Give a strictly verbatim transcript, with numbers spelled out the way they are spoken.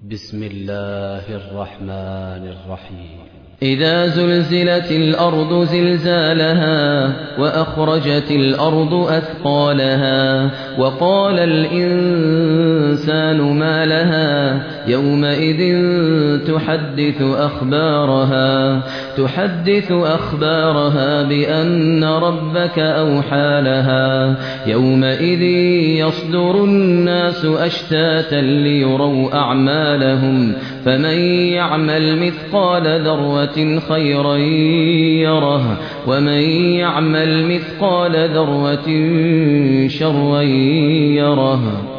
بسم الله الرحمن الرحيم إذا زلزلت الأرض زلزالها وأخرجت الأرض أثقالها وقال الإنسان ما لها يومئذ تحدث أخبارها تحدث أخبارها بأن ربك أوحى لها يومئذ يصدر الناس أشتاتا ليروا أعمالهم فمن يعمل مثقال ذرة خيرا يره ومن يعمل مثقال ذرة شرا يره.